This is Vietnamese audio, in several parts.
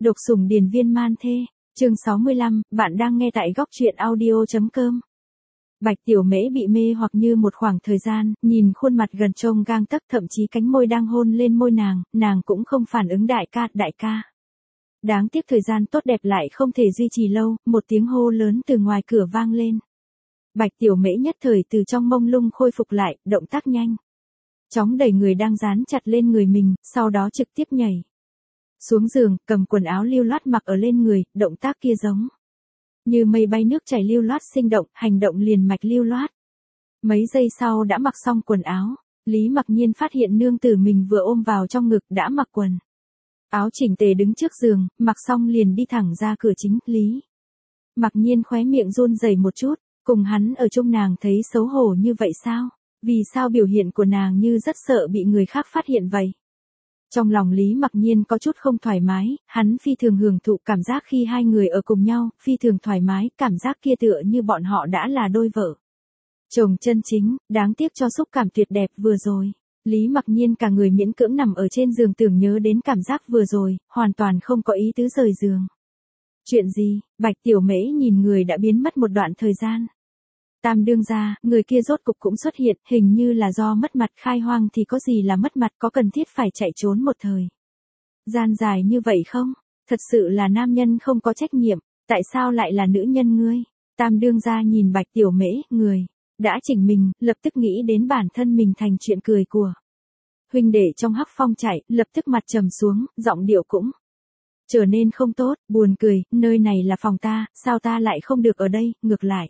Độc sủng điền viên man thê, chương 65, bạn đang nghe tại góc truyện audio.com. Bạch Tiểu Mễ bị mê hoặc như một khoảng thời gian, nhìn khuôn mặt gần trông gang tấc, thậm chí cánh môi đang hôn lên môi nàng cũng không phản ứng đại ca. Đáng tiếc thời gian tốt đẹp lại không thể duy trì lâu, một tiếng hô lớn từ ngoài cửa vang lên. Bạch Tiểu Mễ nhất thời từ trong mông lung khôi phục lại, động tác nhanh. Chóng đẩy người đang dán chặt lên người mình, sau đó trực tiếp nhảy xuống giường, cầm quần áo lưu loát mặc ở lên người, động tác kia giống như mây bay nước chảy lưu loát sinh động, hành động liền mạch lưu loát. Mấy giây sau đã mặc xong quần áo, Lý Mặc Nhiên phát hiện nương tử mình vừa ôm vào trong ngực đã mặc quần áo chỉnh tề đứng trước giường, mặc xong liền đi thẳng ra cửa chính. Lý Mặc Nhiên khóe miệng run rẩy một chút, cùng hắn ở chung nàng thấy xấu hổ như vậy sao? Vì sao biểu hiện của nàng như rất sợ bị người khác phát hiện vậy? Trong lòng Lý Mặc Nhiên có chút không thoải mái, hắn phi thường hưởng thụ cảm giác khi hai người ở cùng nhau, phi thường thoải mái, cảm giác kia tựa như bọn họ đã là đôi vợ chồng chân chính, đáng tiếc cho xúc cảm tuyệt đẹp vừa rồi. Lý Mặc Nhiên cả người miễn cưỡng nằm ở trên giường tưởng nhớ đến cảm giác vừa rồi, hoàn toàn không có ý tứ rời giường. Chuyện gì? Bạch Tiểu Mễ nhìn người đã biến mất một đoạn thời gian. Tam đương gia, người kia rốt cục cũng xuất hiện, hình như là do mất mặt, khai hoang thì có gì là mất mặt, có cần thiết phải chạy trốn một thời gian dài như vậy không? Thật sự là nam nhân không có trách nhiệm, tại sao lại là nữ nhân ngươi? Tam đương gia nhìn Bạch Tiểu Mễ, người đã chỉnh mình, lập tức nghĩ đến bản thân mình thành chuyện cười của huynh đệ trong Hắc Phong chạy, lập tức mặt trầm xuống, giọng điệu cũng trở nên không tốt, buồn cười, nơi này là phòng ta, sao ta lại không được ở đây, ngược lại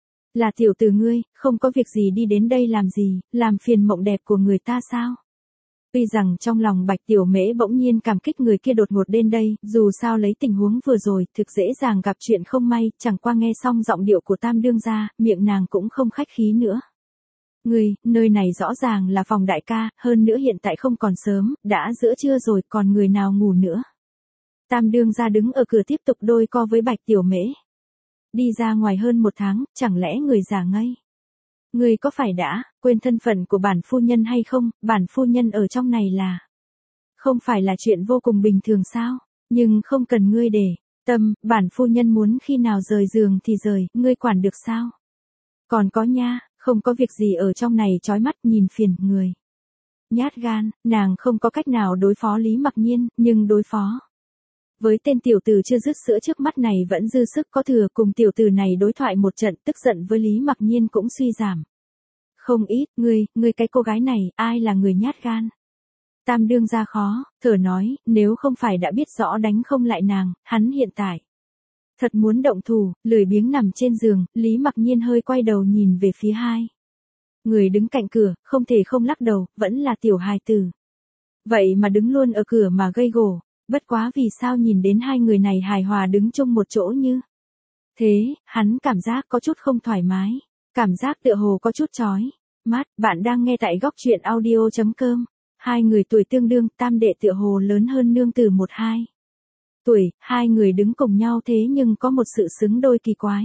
là tiểu tử ngươi, không có việc gì đi đến đây làm gì, làm phiền mộng đẹp của người ta sao? Tuy rằng trong lòng Bạch Tiểu Mễ bỗng nhiên cảm kích người kia đột ngột đến đây, dù sao lấy tình huống vừa rồi, thực dễ dàng gặp chuyện không may, chẳng qua nghe xong giọng điệu của Tam đương gia, miệng nàng cũng không khách khí nữa. Ngươi, nơi này rõ ràng là phòng đại ca, hơn nữa hiện tại không còn sớm, đã giữa trưa rồi, còn người nào ngủ nữa? Tam đương gia đứng ở cửa tiếp tục đôi co với Bạch Tiểu Mễ. Đi ra ngoài hơn một tháng, chẳng lẽ người già ngây? Ngươi có phải đã quên thân phận của bản phu nhân hay không? Bản phu nhân ở trong này là không phải là chuyện vô cùng bình thường sao? Nhưng không cần ngươi để tâm, bản phu nhân muốn khi nào rời giường thì rời, ngươi quản được sao? Còn có nha, không có việc gì ở trong này chói mắt nhìn phiền người. Nhát gan, nàng không có cách nào đối phó Lý Mặc Nhiên, nhưng đối phó với tên tiểu tử chưa dứt sữa trước mắt này vẫn dư sức có thừa, cùng tiểu tử này đối thoại một trận, tức giận với Lý Mặc Nhiên cũng suy giảm không ít. Ngươi cái cô gái này, ai là người nhát gan? Tam đương gia khó thở nói, nếu không phải đã biết rõ đánh không lại nàng, hắn hiện tại thật muốn động thủ. Lười biếng nằm trên giường, Lý Mặc Nhiên hơi quay đầu nhìn về phía hai người đứng cạnh cửa, không thể không lắc đầu, vẫn là tiểu hài tử. Vậy mà đứng luôn ở cửa mà gây gổ. Bất quá vì sao nhìn đến hai người này hài hòa đứng chung một chỗ như thế, hắn cảm giác có chút không thoải mái, cảm giác tựa hồ có chút chói mắt. Bạn đang nghe tại góc truyện audio.com. Hai người tuổi tương đương, tam đệ tựa hồ lớn hơn nương tử 1-2 tuổi, hai người đứng cùng nhau thế nhưng có một sự xứng đôi kỳ quái.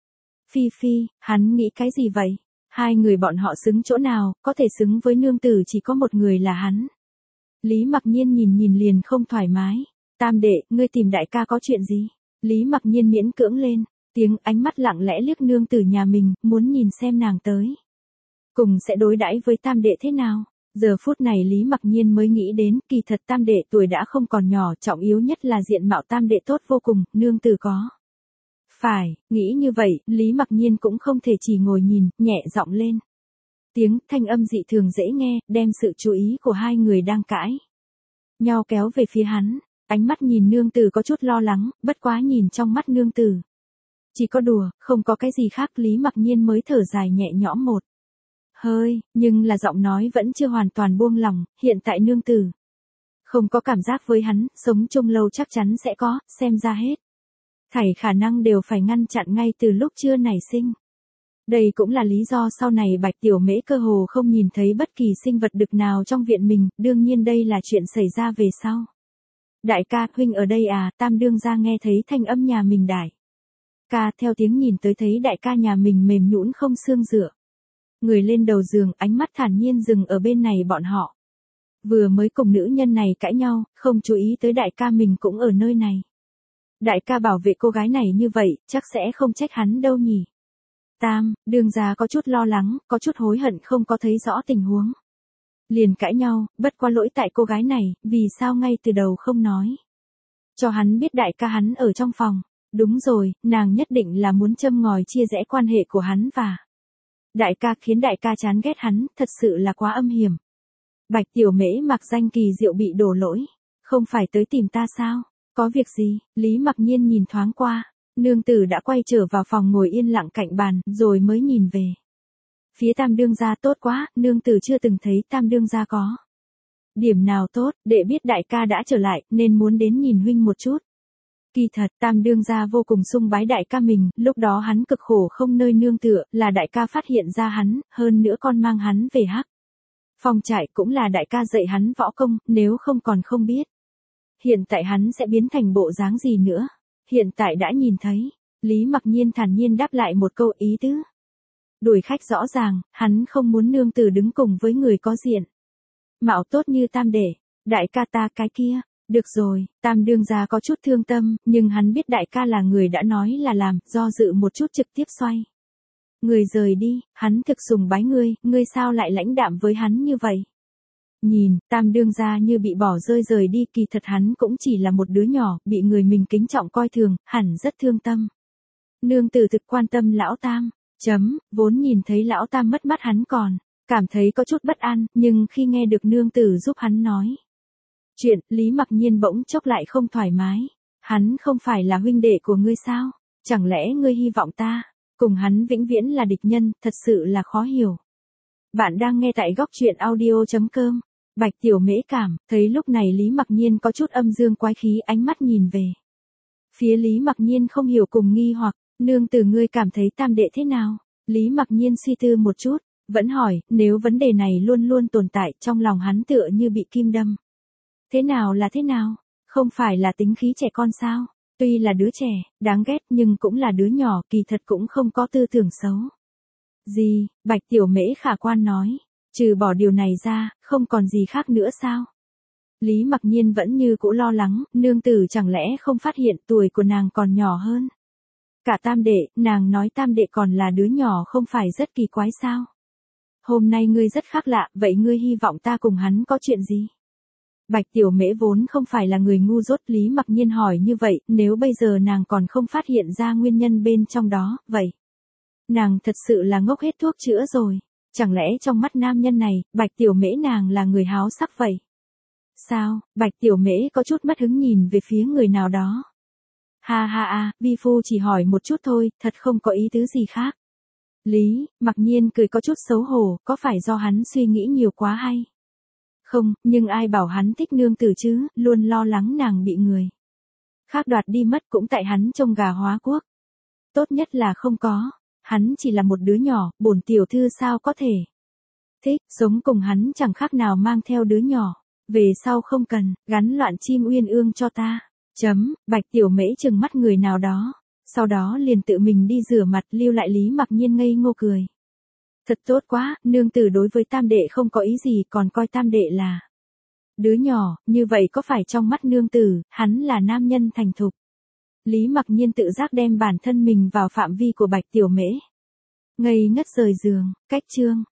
Phi, hắn nghĩ cái gì vậy? Hai người bọn họ xứng chỗ nào, có thể xứng với nương tử chỉ có một người là hắn. Lý Mặc Nhiên nhìn liền không thoải mái. Tam đệ, ngươi tìm đại ca có chuyện gì? Lý Mặc Nhiên miễn cưỡng lên tiếng, ánh mắt lặng lẽ liếc nương tử nhà mình, muốn nhìn xem nàng tới cùng sẽ đối đãi với tam đệ thế nào. Giờ phút này Lý Mặc Nhiên mới nghĩ đến, kỳ thật tam đệ tuổi đã không còn nhỏ, trọng yếu nhất là diện mạo tam đệ tốt vô cùng, nương tử có phải nghĩ như vậy, Lý Mặc Nhiên cũng không thể chỉ ngồi nhìn, nhẹ giọng lên tiếng, thanh âm dị thường dễ nghe, đem sự chú ý của hai người đang cãi nhau kéo về phía hắn. Ánh mắt nhìn nương tử có chút lo lắng, bất quá nhìn trong mắt nương tử chỉ có đùa, không có cái gì khác. Lý Mặc Nhiên mới thở dài nhẹ nhõm một hơi, nhưng là giọng nói vẫn chưa hoàn toàn buông lỏng. Hiện tại nương tử không có cảm giác với hắn, sống chung lâu chắc chắn sẽ có, xem ra hết thảy khả năng đều phải ngăn chặn ngay từ lúc chưa nảy sinh. Đây cũng là lý do sau này Bạch Tiểu Mễ cơ hồ không nhìn thấy bất kỳ sinh vật đực nào trong viện mình, đương nhiên đây là chuyện xảy ra về sau. Đại ca, huynh ở đây à? Tam đương gia nghe thấy thanh âm nhà mình đại ca theo tiếng nhìn tới, thấy đại ca nhà mình mềm nhũn không xương dựa người lên đầu giường, ánh mắt thản nhiên dừng ở bên này bọn họ. Vừa mới cùng nữ nhân này cãi nhau, không chú ý tới đại ca mình cũng ở nơi này. Đại ca bảo vệ cô gái này như vậy, chắc sẽ không trách hắn đâu nhỉ. Tam, đương gia có chút lo lắng, có chút hối hận không có thấy rõ tình huống. Liền cãi nhau, bất qua lỗi tại cô gái này, vì sao ngay từ đầu không nói. Cho hắn biết đại ca hắn ở trong phòng. Đúng rồi, nàng nhất định là muốn châm ngòi chia rẽ quan hệ của hắn và đại ca, khiến đại ca chán ghét hắn, thật sự là quá âm hiểm. Bạch Tiểu Mễ mặc danh kỳ diệu bị đổ lỗi. Không phải tới tìm ta sao? Có việc gì? Lý Mặc Nhiên nhìn thoáng qua. Nương tử đã quay trở vào phòng ngồi yên lặng cạnh bàn, rồi mới nhìn về. Phía Tam đương gia tốt quá, nương tử chưa từng thấy Tam đương gia có điểm nào tốt, đệ biết đại ca đã trở lại, nên muốn đến nhìn huynh một chút. Kỳ thật, Tam đương gia vô cùng sung bái đại ca mình, lúc đó hắn cực khổ không nơi nương tựa, là đại ca phát hiện ra hắn, hơn nữa còn mang hắn về Hắc Phong trại, cũng là đại ca dạy hắn võ công, nếu không còn không biết. Hiện tại hắn sẽ biến thành bộ dáng gì nữa? Hiện tại đã nhìn thấy. Lý Mặc Nhiên thản nhiên đáp lại một câu ý tứ. Đuổi khách rõ ràng, hắn không muốn nương tử đứng cùng với người có diện mạo tốt như Tam đệ. Đại ca ta cái kia. Được rồi, Tam đương gia có chút thương tâm, nhưng hắn biết đại ca là người đã nói là làm, do dự một chút trực tiếp xoay người rời đi. Hắn thực sùng bái ngươi sao lại lãnh đạm với hắn như vậy? Nhìn, Tam đương gia như bị bỏ rời đi, kỳ thật hắn cũng chỉ là một đứa nhỏ, bị người mình kính trọng coi thường, hẳn rất thương tâm. Nương tử thực quan tâm lão Tam. Vốn nhìn thấy lão Tam mất mắt hắn còn cảm thấy có chút bất an, nhưng khi nghe được nương tử giúp hắn nói chuyện, Lý Mặc Nhiên bỗng chốc lại không thoải mái. Hắn không phải là huynh đệ của ngươi sao? Chẳng lẽ ngươi hy vọng ta cùng hắn vĩnh viễn là địch nhân, thật sự là khó hiểu. Bạn đang nghe tại góc truyện audio.com. Bạch Tiểu Mễ cảm, thấy lúc này Lý Mặc Nhiên có chút âm dương quái khí, ánh mắt nhìn về phía Lý Mặc Nhiên không hiểu cùng nghi hoặc, nương tử ngươi cảm thấy Tam đệ thế nào? Lý Mặc Nhiên suy tư một chút, vẫn hỏi, nếu vấn đề này luôn luôn tồn tại trong lòng hắn tựa như bị kim đâm. Thế nào là thế nào? Không phải là tính khí trẻ con sao? Tuy là đứa trẻ, đáng ghét nhưng cũng là đứa nhỏ, kỳ thật cũng không có tư tưởng xấu. Gì? Bạch Tiểu Mễ khả quan nói. Trừ bỏ điều này ra, không còn gì khác nữa sao? Lý Mặc Nhiên vẫn như cũ lo lắng, nương tử chẳng lẽ không phát hiện tuổi của nàng còn nhỏ hơn cả Tam đệ, nàng nói Tam đệ còn là đứa nhỏ không phải rất kỳ quái sao? Hôm nay ngươi rất khác lạ, vậy ngươi hy vọng ta cùng hắn có chuyện gì? Bạch Tiểu Mễ vốn không phải là người ngu dốt, Lý Mặc Nhiên hỏi như vậy, nếu bây giờ nàng còn không phát hiện ra nguyên nhân bên trong đó, vậy nàng thật sự là ngốc hết thuốc chữa rồi. Chẳng lẽ trong mắt nam nhân này, Bạch Tiểu Mễ nàng là người háo sắc vậy? Sao? Bạch Tiểu Mễ có chút mất hứng nhìn về phía người nào đó. Ha, vi phu chỉ hỏi một chút thôi, thật không có ý tứ gì khác. Lý Mặc Nhiên cười có chút xấu hổ, có phải do hắn suy nghĩ nhiều quá hay? Không, nhưng ai bảo hắn thích nương tử chứ, luôn lo lắng nàng bị người khác đoạt đi mất, cũng tại hắn trông gà hóa quốc. Tốt nhất là không có, hắn chỉ là một đứa nhỏ, bổn tiểu thư sao có thể thích, sống cùng hắn chẳng khác nào mang theo đứa nhỏ. Về sau không cần, gắn loạn chim uyên ương cho ta. Bạch Tiểu Mễ trừng mắt người nào đó. Sau đó liền tự mình đi rửa mặt, lưu lại Lý Mặc Nhiên ngây ngô cười. Thật tốt quá, nương tử đối với Tam đệ không có ý gì, còn coi Tam đệ là đứa nhỏ, như vậy có phải trong mắt nương tử, hắn là nam nhân thành thục? Lý Mặc Nhiên tự giác đem bản thân mình vào phạm vi của Bạch Tiểu Mễ. Ngây ngất rời giường, cách chương.